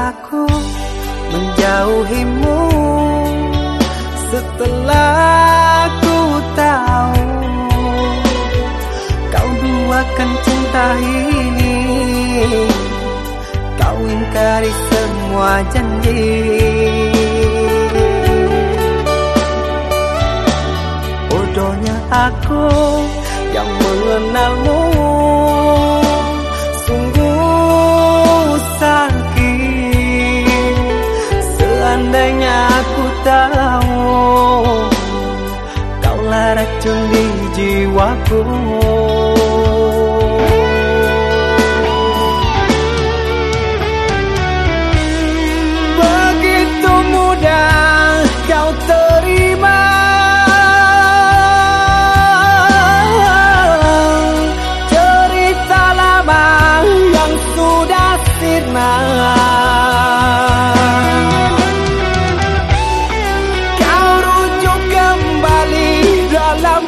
aku menjauhimu setelah ku tahu kau duakan cinta ini. Kau ingkari semua janji. Bodohnya aku yang mengenalmu, sungguh sakit. Seandainya aku tahu kaulah racun di jiwaku. Begitu mudah kau terima cerita lama yang sudah sirna. Kau rujuk kembali dalam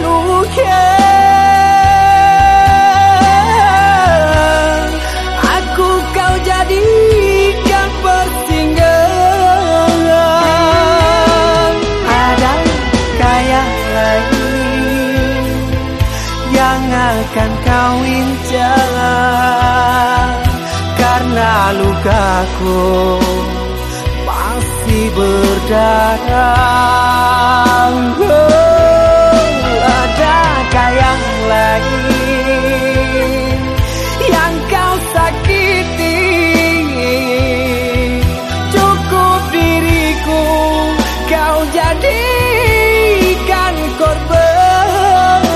peluknya. Aku kau jadikan persinggahan. Adakah yang lain yang akan kau incar? Karena lukaku masih berdarah. Adakah yang lain yang kau sakiti? Cukup diriku kau jadikan korban.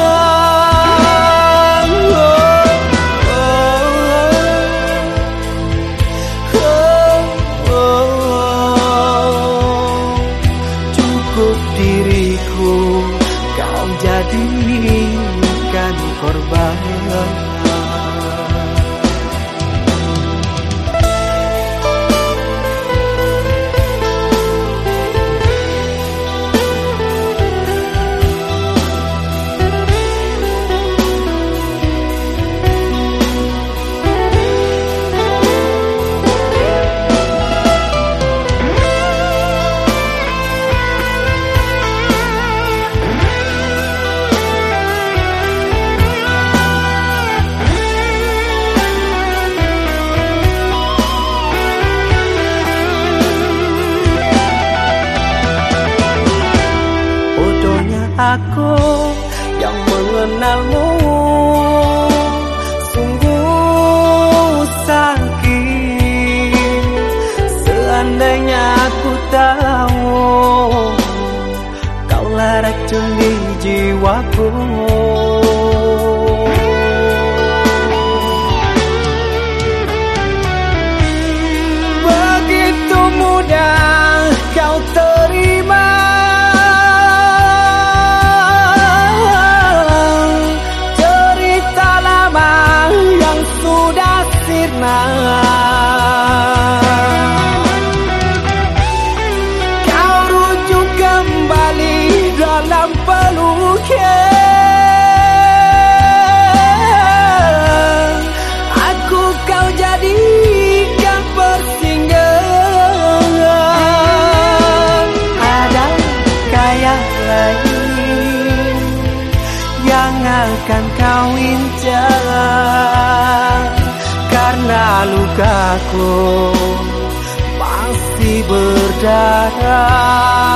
Cukup diriku kau jadikan korban. Aku yang mengenalmu, sungguh sakit. Seandainya aku tahu kaulah racun di jiwaku. Begitu mudah kau terima sudah sirna. Kau rujuk kembali dalam peluknya. Aku kau jadikan persinggahan. Adakah yang lain yang akan kau incar? Karena lukaku masih berdarah.